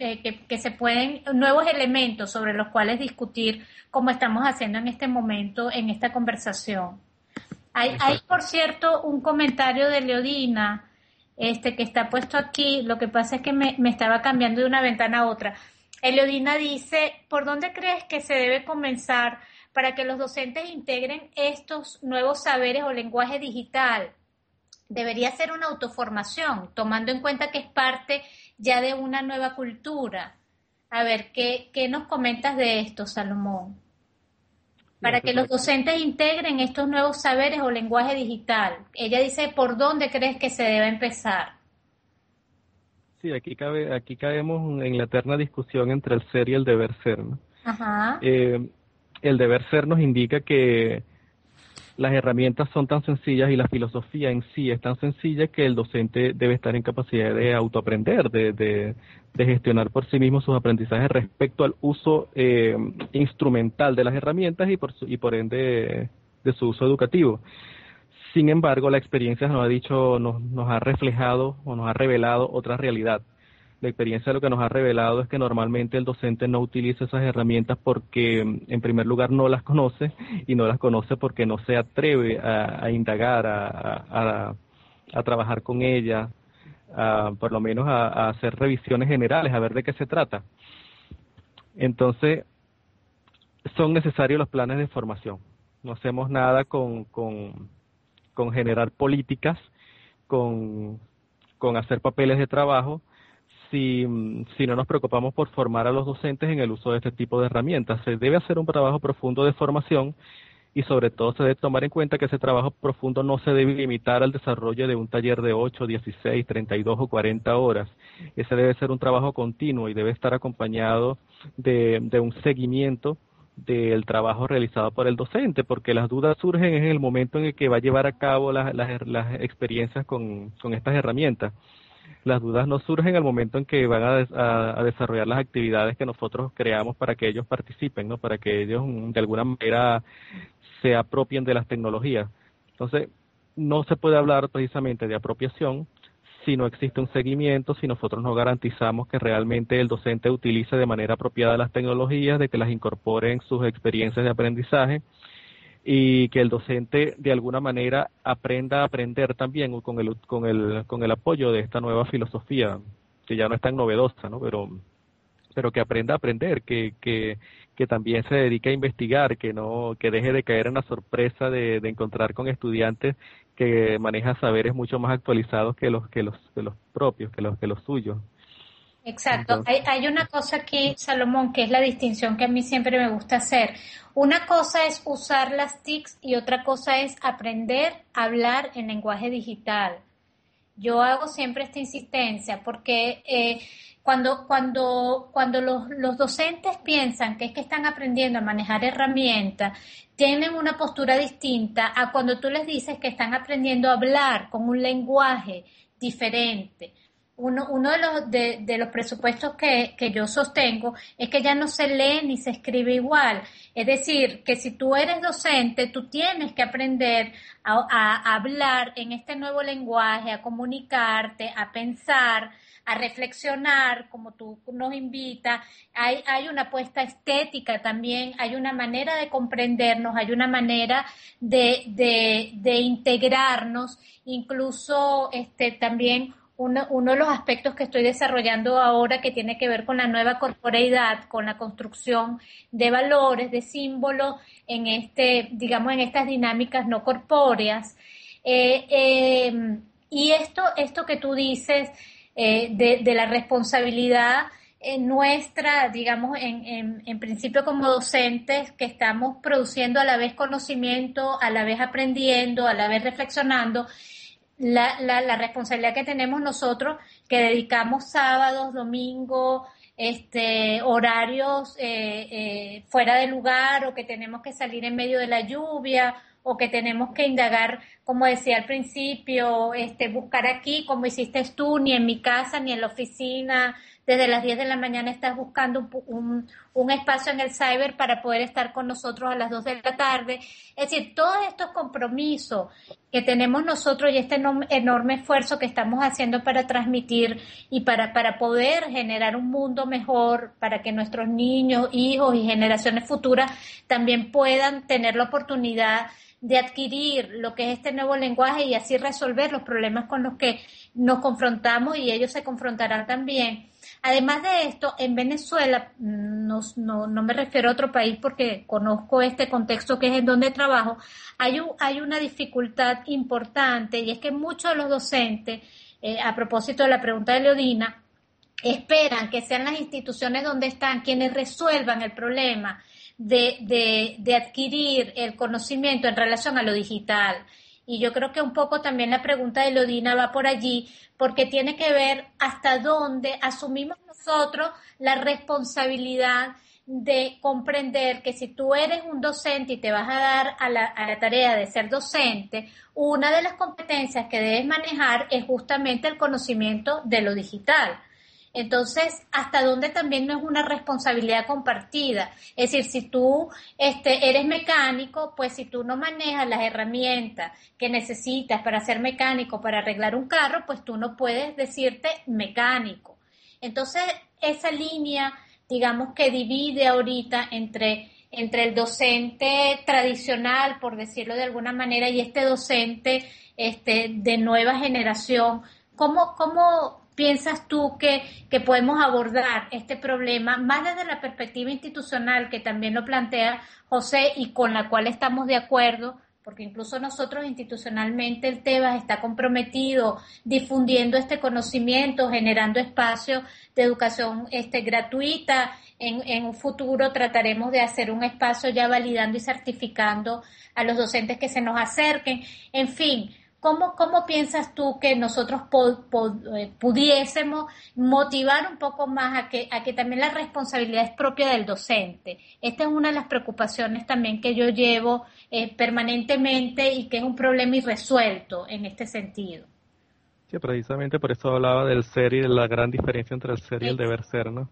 nuevos elementos sobre los cuales discutir, como estamos haciendo en este momento, en esta conversación. Hay por cierto, un comentario de Leodina, que está puesto aquí. Lo que pasa es que me estaba cambiando de una ventana a otra. Leodina dice, ¿por dónde crees que se debe comenzar para que los docentes integren estos nuevos saberes o lenguaje digital? Debería ser una autoformación, tomando en cuenta que es parte ya de una nueva cultura. A ver, ¿qué nos comentas de esto, Salomón? Para que los docentes integren estos nuevos saberes o lenguaje digital. Ella dice, ¿por dónde crees que se debe empezar? Sí, aquí caemos en la eterna discusión entre el ser y el deber ser, ¿no? Ajá. El deber ser nos indica que las herramientas son tan sencillas y la filosofía en sí es tan sencilla que el docente debe estar en capacidad de autoaprender, de gestionar por sí mismo sus aprendizajes respecto al uso instrumental de las herramientas y por ende de su uso educativo. Sin embargo, la experiencia nos ha reflejado o nos ha revelado otra realidad. La experiencia lo que nos ha revelado es que normalmente el docente no utiliza esas herramientas porque, en primer lugar, no las conoce, y no las conoce porque no se atreve a indagar, a trabajar con ellas, por lo menos a hacer revisiones generales, a ver de qué se trata. Entonces, son necesarios los planes de formación. No hacemos nada con generar políticas, con hacer papeles de trabajo, si no nos preocupamos por formar a los docentes en el uso de este tipo de herramientas. Se debe hacer un trabajo profundo de formación y sobre todo se debe tomar en cuenta que ese trabajo profundo no se debe limitar al desarrollo de un taller de 8, 16, 32 o 40 horas. Ese debe ser un trabajo continuo y debe estar acompañado de un seguimiento del trabajo realizado por el docente, porque las dudas surgen en el momento en el que va a llevar a cabo las experiencias con estas herramientas. Las dudas no surgen al momento en que van a desarrollar las actividades que nosotros creamos para que ellos participen, ¿no? Para que ellos de alguna manera se apropien de las tecnologías. Entonces, no se puede hablar precisamente de apropiación si no existe un seguimiento, si nosotros no garantizamos que realmente el docente utilice de manera apropiada las tecnologías, de que las incorpore en sus experiencias de aprendizaje, y que el docente de alguna manera aprenda a aprender también con el apoyo de esta nueva filosofía, que ya no es tan novedosa, ¿no? Pero pero que aprenda a aprender, que también se dedique a investigar, que deje de caer en la sorpresa de encontrar con estudiantes que manejan saberes mucho más actualizados que los propios, que los suyos. Exacto. Entonces, Hay una cosa aquí, Salomón, que es la distinción que a mí siempre me gusta hacer. Una cosa es usar las TICs y otra cosa es aprender a hablar en lenguaje digital. Yo hago siempre esta insistencia porque cuando los docentes piensan que es que están aprendiendo a manejar herramientas, tienen una postura distinta a cuando tú les dices que están aprendiendo a hablar con un lenguaje diferente. Uno de los presupuestos que yo sostengo es que ya no se lee ni se escribe igual. Es decir, que si tú eres docente, tú tienes que aprender a hablar en este nuevo lenguaje, a comunicarte, a pensar, a reflexionar, como tú nos invitas. Hay una apuesta estética también, hay una manera de comprendernos, hay una manera de integrarnos, incluso también uno de los aspectos que estoy desarrollando ahora que tiene que ver con la nueva corporeidad, con la construcción de valores, de símbolos digamos, en estas dinámicas no corpóreas. Y esto que tú dices de la responsabilidad nuestra, digamos, en principio como docentes que estamos produciendo a la vez conocimiento, a la vez aprendiendo, a la vez reflexionando, la responsabilidad que tenemos nosotros que dedicamos sábados, domingos, horarios fuera de lugar, o que tenemos que salir en medio de la lluvia, o que tenemos que indagar, como decía al principio, buscar aquí, como hiciste tú, ni en mi casa, ni en la oficina, desde las 10 de la mañana estás buscando un espacio en el cyber para poder estar con nosotros a las 2 de la tarde. Es decir, todos estos compromisos que tenemos nosotros y este enorme esfuerzo que estamos haciendo para transmitir y para poder generar un mundo mejor, para que nuestros niños, hijos y generaciones futuras también puedan tener la oportunidad de adquirir lo que es este nuevo lenguaje y así resolver los problemas con los que nos confrontamos y ellos se confrontarán también. Además de esto, en Venezuela, no me refiero a otro país porque conozco este contexto que es en donde trabajo, hay una dificultad importante y es que muchos de los docentes, a propósito de la pregunta de Leodina, esperan que sean las instituciones donde están quienes resuelvan el problema de adquirir el conocimiento en relación a lo digital. Y yo creo que un poco también la pregunta de Leodina va por allí, porque tiene que ver hasta dónde asumimos nosotros la responsabilidad de comprender que si tú eres un docente y te vas a dar a la tarea de ser docente, una de las competencias que debes manejar es justamente el conocimiento de lo digital. Entonces, hasta dónde también no es una responsabilidad compartida. Es decir, si tú eres mecánico, pues si tú no manejas las herramientas que necesitas para ser mecánico, para arreglar un carro, pues tú no puedes decirte mecánico. Entonces, esa línea, digamos, que divide ahorita entre el docente tradicional, por decirlo de alguna manera, y este docente de nueva generación, ¿cómo piensas tú que podemos abordar este problema más desde la perspectiva institucional, que también lo plantea José y con la cual estamos de acuerdo, porque incluso nosotros institucionalmente el TEBAS está comprometido difundiendo este conocimiento, generando espacios de educación gratuita? En un futuro trataremos de hacer un espacio ya validando y certificando a los docentes que se nos acerquen. En fin, ¿cómo piensas tú que nosotros pudiésemos motivar un poco más a que también la responsabilidad es propia del docente? Esta es una de las preocupaciones también que yo llevo permanentemente y que es un problema irresuelto en este sentido. Sí, precisamente por eso hablaba del ser y de la gran diferencia entre el ser y el deber ser, ¿no?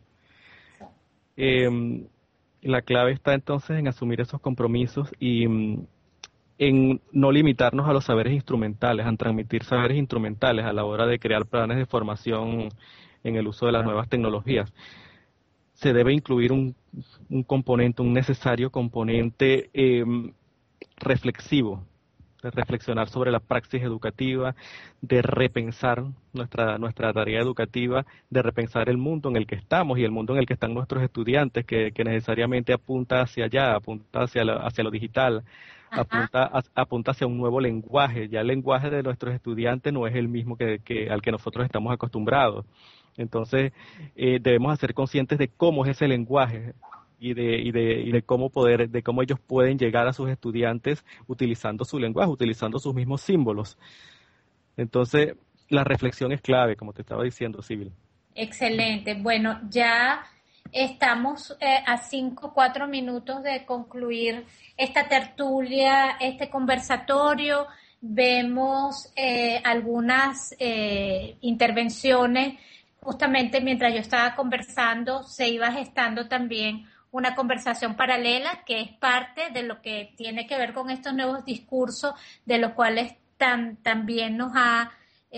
La clave está entonces en asumir esos compromisos y en no limitarnos a los saberes instrumentales, a transmitir saberes instrumentales a la hora de crear planes de formación en el uso de las nuevas tecnologías. Se debe incluir un componente, un necesario componente reflexivo de reflexionar sobre la praxis educativa, de repensar nuestra tarea educativa, de repensar el mundo en el que estamos y el mundo en el que están nuestros estudiantes, que necesariamente apunta hacia allá, apunta hacia lo digital, apunta hacia un nuevo lenguaje. Ya el lenguaje de nuestros estudiantes no es el mismo al que nosotros estamos acostumbrados. Entonces, debemos ser conscientes de cómo es ese lenguaje y de cómo ellos pueden llegar a sus estudiantes utilizando su lenguaje, utilizando sus mismos símbolos. Entonces, la reflexión es clave, como te estaba diciendo, Sibyl. Excelente. Bueno, ya estamos a 4 minutos de concluir esta tertulia, este conversatorio. Vemos algunas intervenciones. Justamente mientras yo estaba conversando, se iba gestando también una conversación paralela que es parte de lo que tiene que ver con estos nuevos discursos de los cuales también nos ha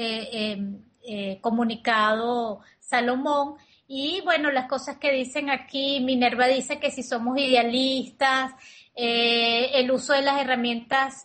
comunicado Salomón. Y bueno, las cosas que dicen aquí, Minerva dice que si somos idealistas, el uso de las herramientas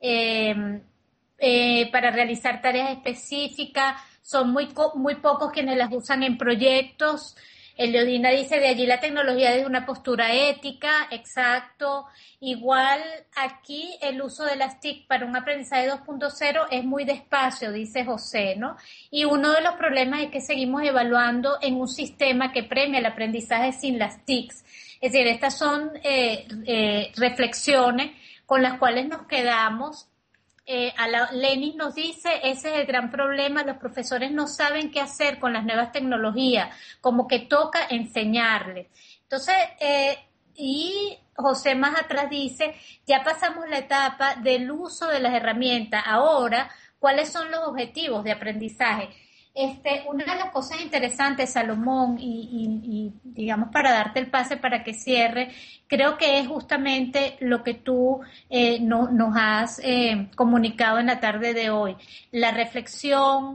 para realizar tareas específicas, son muy pocos quienes las usan en proyectos. Eliodina dice, de allí la tecnología desde una postura ética, exacto. Igual aquí el uso de las TIC para un aprendizaje 2.0 es muy despacio, dice José, ¿no? Y uno de los problemas es que seguimos evaluando en un sistema que premia el aprendizaje sin las TICs. Es decir, estas son reflexiones con las cuales nos quedamos. Lenin nos dice, ese es el gran problema, los profesores no saben qué hacer con las nuevas tecnologías, como que toca enseñarles. Entonces, y José más atrás dice, ya pasamos la etapa del uso de las herramientas, ahora, ¿cuáles son los objetivos de aprendizaje? Una de las cosas interesantes, Salomón, y digamos para darte el pase para que cierre, creo que es justamente lo que tú nos has comunicado en la tarde de hoy. La reflexión,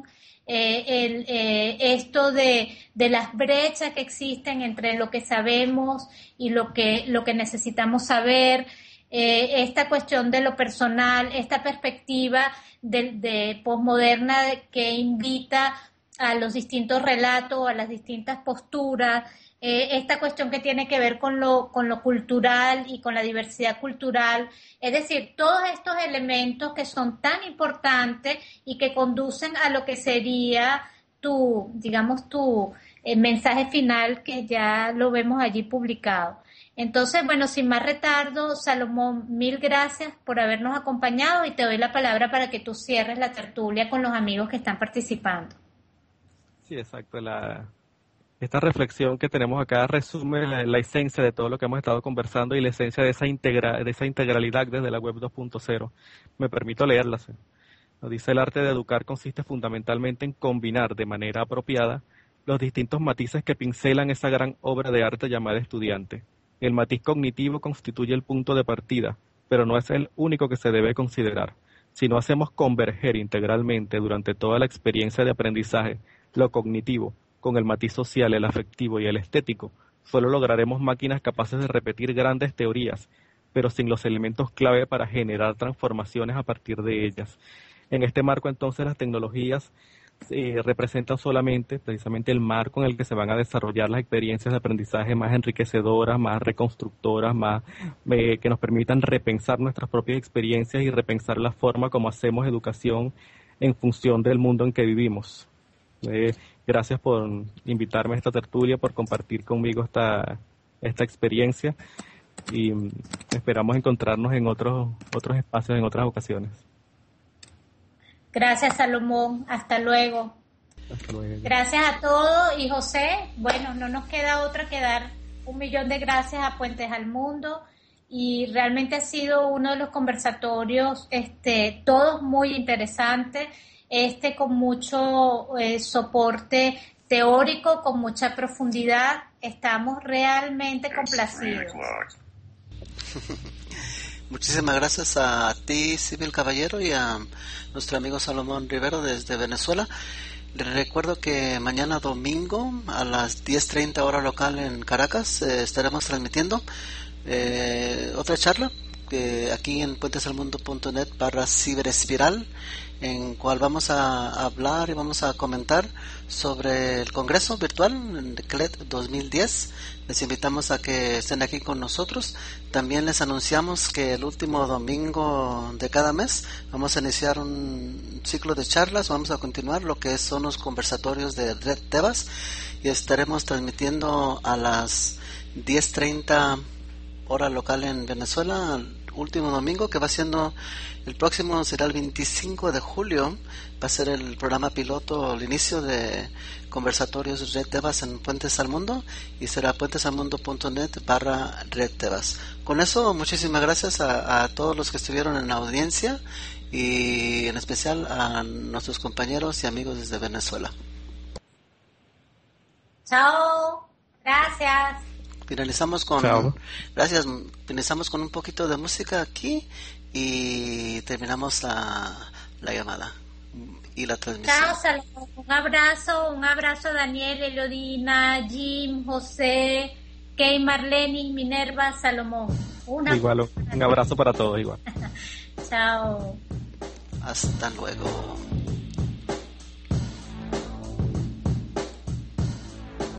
esto de las brechas que existen entre lo que sabemos y lo que necesitamos saber, esta cuestión de lo personal, esta perspectiva de posmoderna que invita a los distintos relatos, a las distintas posturas, esta cuestión que tiene que ver con lo cultural y con la diversidad cultural, es decir, todos estos elementos que son tan importantes y que conducen a lo que sería tu mensaje final, que ya lo vemos allí publicado. Entonces, bueno, sin más retardo, Salomón, mil gracias por habernos acompañado y te doy la palabra para que tú cierres la tertulia con los amigos que están participando. Sí, exacto. Esta reflexión que tenemos acá resume la esencia de todo lo que hemos estado conversando y la esencia de esa integralidad desde la web 2.0. Me permito leerla. Nos dice, el arte de educar consiste fundamentalmente en combinar de manera apropiada los distintos matices que pincelan esa gran obra de arte llamada estudiante. El matiz cognitivo constituye el punto de partida, pero no es el único que se debe considerar. Si no hacemos converger integralmente durante toda la experiencia de aprendizaje lo cognitivo con el matiz social, el afectivo y el estético, solo lograremos máquinas capaces de repetir grandes teorías, pero sin los elementos clave para generar transformaciones a partir de ellas. En este marco, entonces, las tecnologías representan solamente precisamente el marco en el que se van a desarrollar las experiencias de aprendizaje más enriquecedoras, más reconstructoras, más que nos permitan repensar nuestras propias experiencias y repensar la forma como hacemos educación en función del mundo en que vivimos. Gracias por invitarme a esta tertulia, por compartir conmigo esta experiencia y esperamos encontrarnos en otros espacios, en otras ocasiones. Gracias, Salomón. Hasta luego. Hasta luego. Gracias a todos. Y José, bueno, no nos queda otra que dar 1.000.000 de gracias a Puentes al Mundo. Y realmente ha sido uno de los conversatorios, todos muy interesantes, con mucho soporte teórico, con mucha profundidad. Estamos realmente complacidos. Muchísimas gracias a ti, Sibyl Caballero, y a nuestro amigo Salomón Rivero desde Venezuela. Les recuerdo que mañana domingo a las 10:30 hora local en Caracas estaremos transmitiendo otra charla aquí en puentesalmundo.net/ciberespiral, en cual vamos a hablar y vamos a comentar sobre el Congreso Virtual en CLED 2010. Les invitamos a que estén aquí con nosotros. También les anunciamos que el último domingo de cada mes vamos a iniciar un ciclo de charlas. Vamos a continuar lo que son los conversatorios de Red Tebas y estaremos transmitiendo a las 10:30 hora local en Venezuela, el último domingo, que va siendo el próximo, será el 25 de julio, va a ser el programa piloto, el inicio de conversatorios Red Tebas en Puentes al Mundo, y será puentesalmundo.net/Red Tebas. Con eso, muchísimas gracias a todos los que estuvieron en la audiencia y en especial a nuestros compañeros y amigos desde Venezuela. Chao, gracias. Finalizamos con un poquito de música aquí y terminamos la llamada y la transmisión. Chao, Salomón. Un abrazo Daniel, Elodina, Jim, José, Kay, Marlene, Minerva, Salomón. Igual, un abrazo para todos igual. Chao. Hasta luego.